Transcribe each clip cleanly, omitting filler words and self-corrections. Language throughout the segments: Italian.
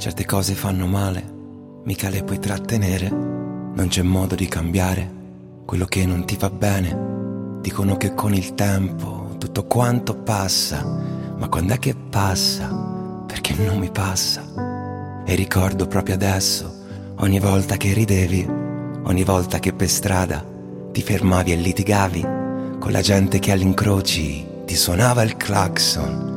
Certe cose fanno male, mica le puoi trattenere. Non c'è modo di cambiare quello che non ti va bene. Dicono che con il tempo tutto quanto passa, ma quando è che passa? Perché non mi passa. E ricordo proprio adesso, ogni volta che ridevi, ogni volta che per strada ti fermavi e litigavi con la gente che agli incroci ti suonava il clacson.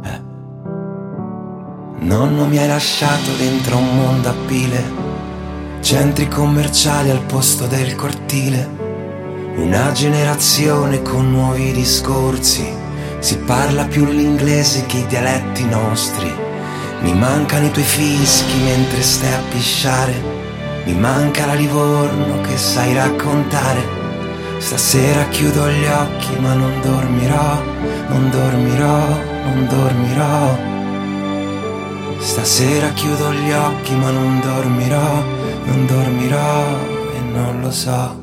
Nonno, mi hai lasciato dentro un mondo a pile, centri commerciali al posto del cortile. Una generazione con nuovi discorsi, si parla più l'inglese che i dialetti nostri. Mi mancano i tuoi fischi mentre stai a pisciare, mi manca la Livorno che sai raccontare. Stasera chiudo gli occhi ma non dormirò, non dormirò, non dormirò. Stasera chiudo gli occhi ma non dormirò, non dormirò e non lo so.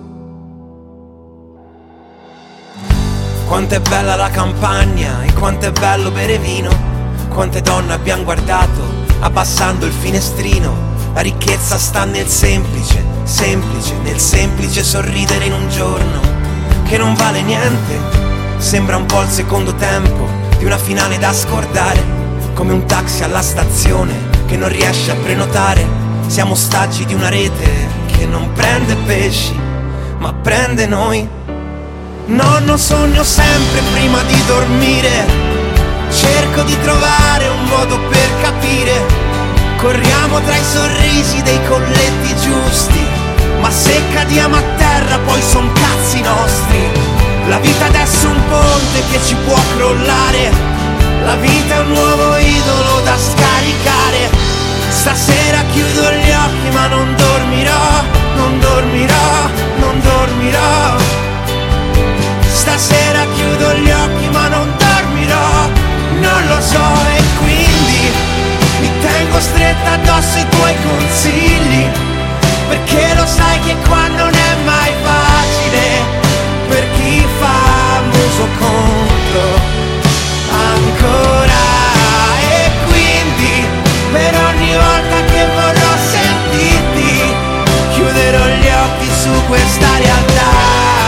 Quanto è bella la campagna e quanto è bello bere vino. Quante donne abbiamo guardato abbassando il finestrino. La ricchezza sta nel semplice, semplice, nel semplice sorridere in un giorno che non vale niente. Sembra un po' il secondo tempo di una finale da scordare, come un taxi alla stazione che non riesce a prenotare. Siamo ostaggi di una rete che non prende pesci, ma prende noi. Nonno, sogno sempre prima di dormire, cerco di trovare un modo per capire. Corriamo tra i sorrisi dei colletti giusti, ma se cadiamo a terra poi son cazzi nostri. La vita adesso è un ponte che ci può crollare, la vita è un nuovo idolo da scaricare. Stasera chiudo gli occhi ma non dormirò, non dormirò, non dormirò. Stasera chiudo gli occhi ma non dormirò, non lo so. E quindi mi tengo stretta addosso i tuoi consigli, perché lo sai che qua non è mai facile per chi fa muso contro ancora. E quindi per ogni volta che vorrò sentirti chiuderò gli occhi su questa realtà.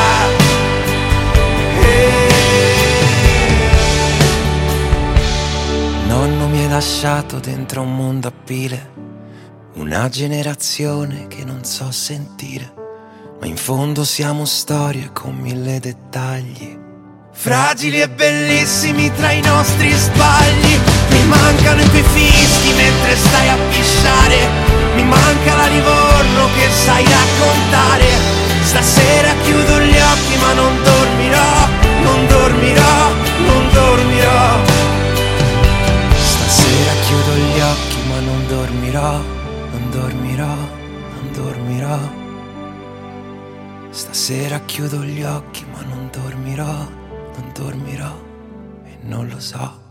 Nonno, mi hai lasciato dentro un mondo a pile, una generazione che non so sentire, ma in fondo siamo storie con 1000 dettagli, fragili e bellissimi tra i nostri sbagli. Mi mancano i tuoi fischi mentre stai a pisciare, mi manca la Livorno che sai raccontare. Stasera chiudo gli occhi ma non dormirò, non dormirò, non dormirò. Stasera chiudo gli occhi ma non dormirò, non dormirò, non dormirò. Stasera chiudo gli occhi ma non dormirò, non dormirò e non lo so.